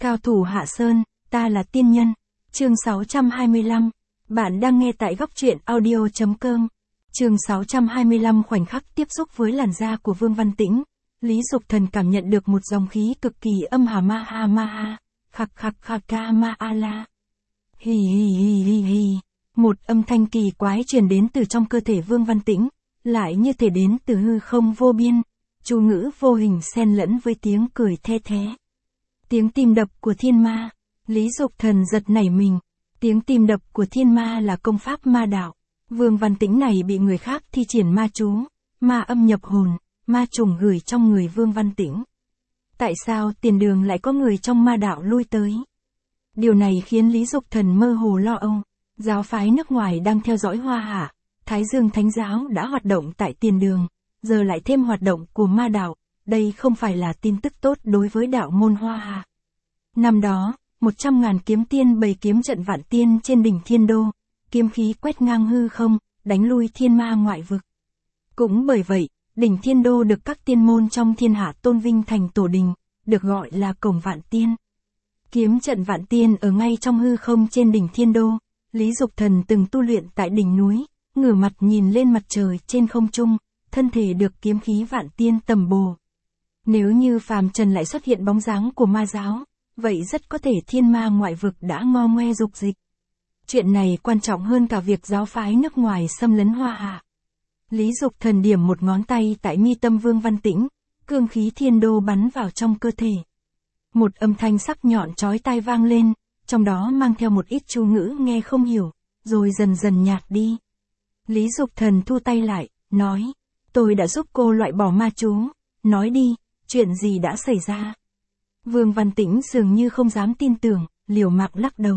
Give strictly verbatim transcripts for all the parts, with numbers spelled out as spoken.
Cao thủ Hạ Sơn, ta là tiên nhân. Chương sáu trăm hai mươi lăm. Bạn đang nghe tại góc truyện audio chấm com. Chương sáu trăm hai mươi lăm khoảnh khắc tiếp xúc với làn da của Vương Văn Tĩnh. Lý Dục Thần cảm nhận được một dòng khí cực kỳ âm hà ma ha ma ha, khạc khạc khạc ca ma a la. Hì hì hì hì hì. Một âm thanh kỳ quái truyền đến từ trong cơ thể Vương Văn Tĩnh, lại như thể đến từ hư không vô biên, chú ngữ vô hình xen lẫn với tiếng cười the thé. Tiếng tim đập của thiên ma. Lý Dục Thần giật nảy mình. Tiếng tim đập của thiên ma là công pháp ma đạo. Vương Văn Tĩnh này bị người khác thi triển ma chú, ma âm nhập hồn, ma trùng gửi trong người Vương Văn Tĩnh. Tại sao tiền đường lại có người trong ma đạo lui tới? Điều này khiến Lý Dục Thần mơ hồ lo âu. Giáo phái nước ngoài đang theo dõi Hoa Hạ, Thái Dương Thánh Giáo đã hoạt động tại tiền đường, giờ lại thêm hoạt động của ma đạo, đây không phải là tin tức tốt đối với đạo môn Hoa Hạ. Năm đó, một trăm ngàn kiếm tiên bày kiếm trận vạn tiên trên đỉnh Thiên Đô, kiếm khí quét ngang hư không, đánh lui thiên ma ngoại vực. Cũng bởi vậy, đỉnh Thiên Đô được các tiên môn trong thiên hạ tôn vinh thành tổ đình, được gọi là cổng vạn tiên. Kiếm trận vạn tiên ở ngay trong hư không trên đỉnh Thiên Đô. Lý Dục Thần từng tu luyện tại đỉnh núi, ngửa mặt nhìn lên mặt trời trên không trung, thân thể được kiếm khí vạn tiên tầm bồ. Nếu như phàm trần lại xuất hiện bóng dáng của ma giáo, vậy rất có thể thiên ma ngoại vực đã ngo ngoe dục dịch. Chuyện này quan trọng hơn cả việc giáo phái nước ngoài xâm lấn Hoa Hạ. Lý Dục Thần điểm một ngón tay tại mi tâm Vương Văn Tĩnh, cương khí thiên đô bắn vào trong cơ thể. Một âm thanh sắc nhọn chói tai vang lên, trong đó mang theo một ít chú ngữ nghe không hiểu, rồi dần dần nhạt đi. Lý Dục Thần thu tay lại, nói, tôi đã giúp cô loại bỏ ma chú, nói đi, chuyện gì đã xảy ra? Vương Văn Tĩnh dường như không dám tin tưởng, liều mạng lắc đầu.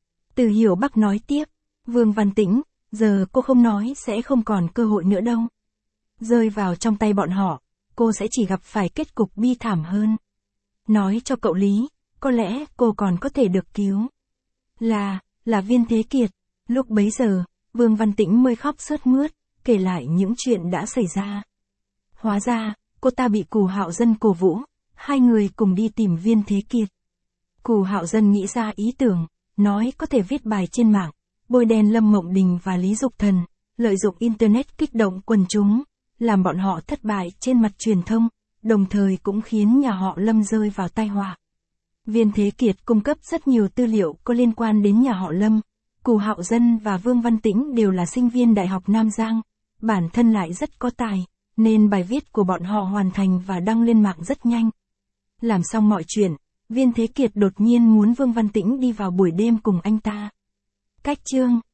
Từ Hiểu Bắc nói tiếp, Vương Văn Tĩnh, giờ cô không nói sẽ không còn cơ hội nữa đâu. Rơi vào trong tay bọn họ, cô sẽ chỉ gặp phải kết cục bi thảm hơn. Nói cho cậu Lý, có lẽ cô còn có thể được cứu. Là, là Viên Thế Kiệt. Lúc bấy giờ, Vương Văn Tĩnh mới khóc sướt mướt, kể lại những chuyện đã xảy ra. Hóa ra, cô ta bị Cù Hạo Dân cổ vũ, hai người cùng đi tìm Viên Thế Kiệt. Cù Hạo Dân nghĩ ra ý tưởng, nói có thể viết bài trên mạng, bôi đen Lâm Mộng Đình và Lý Dục Thần, lợi dụng Internet kích động quần chúng, làm bọn họ thất bại trên mặt truyền thông, đồng thời cũng khiến nhà họ Lâm rơi vào tai họa. Viên Thế Kiệt cung cấp rất nhiều tư liệu có liên quan đến nhà họ Lâm. Cù Hạo Dân và Vương Văn Tĩnh đều là sinh viên Đại học Nam Giang, bản thân lại rất có tài, nên bài viết của bọn họ hoàn thành và đăng lên mạng rất nhanh. Làm xong mọi chuyện, Viên Thế Kiệt đột nhiên muốn Vương Văn Tĩnh đi vào buổi đêm cùng anh ta. Cách chương